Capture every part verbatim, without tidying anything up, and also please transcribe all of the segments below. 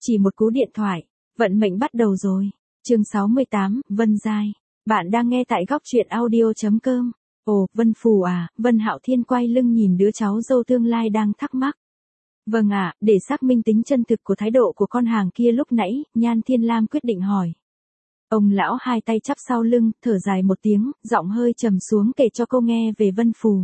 Chỉ một cú điện thoại, vận mệnh bắt đầu rồi. Chương sáu mươi tám, Vân Giai. Bạn đang nghe tại góc truyện audio chấm com. Ồ, Vân Phù à, Vân Hạo Thiên quay lưng nhìn đứa cháu dâu tương lai đang thắc mắc. Vâng ạ, để xác minh tính chân thực của thái độ của con hàng kia lúc nãy, Nhan Thiên Lam quyết định hỏi. Ông lão hai tay chắp sau lưng, thở dài một tiếng, giọng hơi trầm xuống kể cho cô nghe về Vân Phù.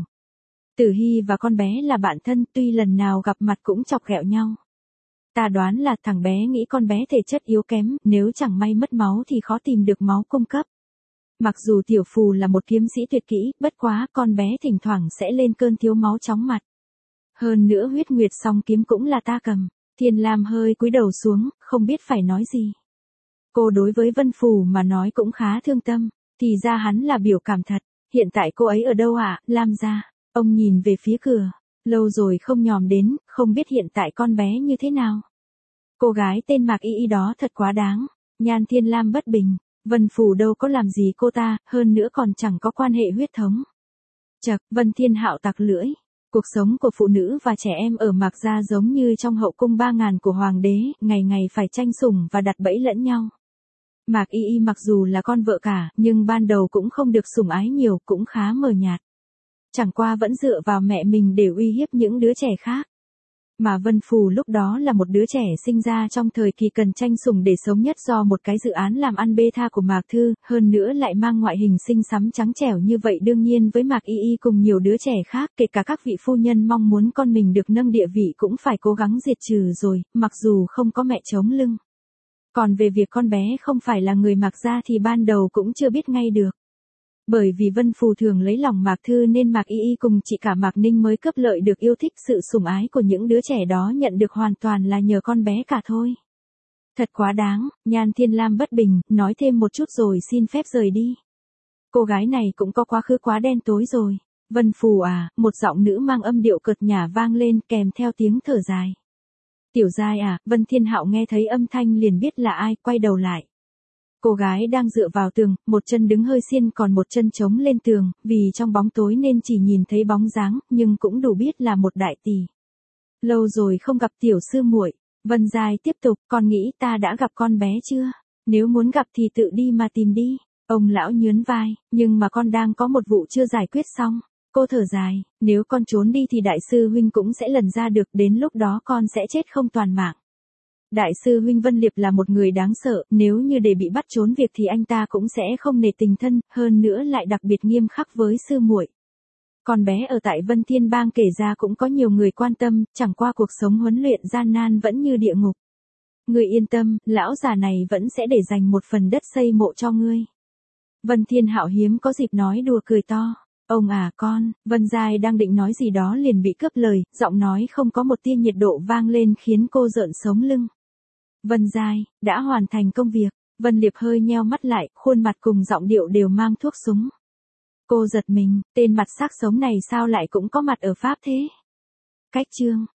Tử Hy và con bé là bạn thân, tuy lần nào gặp mặt cũng chọc ghẹo nhau. Ta đoán là thằng bé nghĩ con bé thể chất yếu kém, nếu chẳng may mất máu thì khó tìm được máu cung cấp. Mặc dù Tiểu Phù là một kiếm sĩ tuyệt kỹ, bất quá con bé thỉnh thoảng sẽ lên cơn thiếu máu chóng mặt. Hơn nữa huyết nguyệt song kiếm cũng là ta cầm. Thiên Lam hơi cúi đầu xuống, không biết phải nói gì. Cô đối với Vân Phù mà nói cũng khá thương tâm, thì ra hắn là biểu cảm thật. Hiện tại cô ấy ở đâu ạ, à? Lam gia. Ông nhìn về phía cửa. Lâu rồi không nhòm đến, không biết hiện tại con bé như thế nào. Cô gái tên Mạc Y Y đó thật quá đáng. Nhan Thiên Lam bất bình. Vân Phù đâu có làm gì cô ta, hơn nữa còn chẳng có quan hệ huyết thống. Chậc, Vân Thiên Hạo tặc lưỡi. Cuộc sống của phụ nữ và trẻ em ở Mạc gia giống như trong hậu cung ba ngàn của hoàng đế, ngày ngày phải tranh sủng và đặt bẫy lẫn nhau. Mạc Y Y mặc dù là con vợ cả, nhưng ban đầu cũng không được sủng ái nhiều, cũng khá mờ nhạt. Chẳng qua vẫn dựa vào mẹ mình để uy hiếp những đứa trẻ khác. Mà Vân Phù lúc đó là một đứa trẻ sinh ra trong thời kỳ cần tranh sủng để sống nhất do một cái dự án làm ăn bê tha của Mạc Thư, hơn nữa lại mang ngoại hình xinh xắn trắng trẻo như vậy, đương nhiên với Mạc Y Y cùng nhiều đứa trẻ khác, kể cả các vị phu nhân mong muốn con mình được nâng địa vị cũng phải cố gắng diệt trừ rồi, mặc dù không có mẹ chống lưng. Còn về việc con bé không phải là người Mạc gia thì ban đầu cũng chưa biết ngay được. Bởi vì Vân Phù thường lấy lòng Mạc Thư nên Mạc Y Y cùng chị cả Mạc Ninh mới cướp lợi được yêu thích, sự sủng ái của những đứa trẻ đó nhận được hoàn toàn là nhờ con bé cả thôi. Thật quá đáng, Nhan Thiên Lam bất bình, nói thêm một chút rồi xin phép rời đi. Cô gái này cũng có quá khứ quá đen tối rồi. Vân Phù à, một giọng nữ mang âm điệu cợt nhả vang lên kèm theo tiếng thở dài. Tiểu Giai à, Vân Thiên Hạo nghe thấy âm thanh liền biết là ai, quay đầu lại. Cô gái đang dựa vào tường, một chân đứng hơi xiên còn một chân chống lên tường, vì trong bóng tối nên chỉ nhìn thấy bóng dáng, nhưng cũng đủ biết là một đại tỷ. Lâu rồi không gặp tiểu sư muội. Vân Giai tiếp tục, con nghĩ ta đã gặp con bé chưa? Nếu muốn gặp thì tự đi mà tìm đi. Ông lão nhớn vai, nhưng mà con đang có một vụ chưa giải quyết xong. Cô thở dài, nếu con trốn đi thì đại sư huynh cũng sẽ lần ra được, đến lúc đó con sẽ chết không toàn mạng. Đại sư huynh Vân Liệp là một người đáng sợ, nếu như để bị bắt trốn việc thì anh ta cũng sẽ không nể tình thân, hơn nữa lại đặc biệt nghiêm khắc với sư muội. Con bé ở tại Vân Thiên Bang kể ra cũng có nhiều người quan tâm, chẳng qua cuộc sống huấn luyện gian nan vẫn như địa ngục. Ngươi yên tâm, lão già này vẫn sẽ để dành một phần đất xây mộ cho ngươi. Vân Thiên Hạo hiếm có dịp nói đùa cười to. Ông à con, Vân Giai đang định nói gì đó liền bị cướp lời, giọng nói không có một tia nhiệt độ vang lên khiến cô rợn sống lưng. Vân Giai, đã hoàn thành công việc. Vân Liệp hơi nheo mắt lại, khuôn mặt cùng giọng điệu đều mang thuốc súng. Cô giật mình, tên mặt xác sống này sao lại cũng có mặt ở Pháp thế? Cách chương.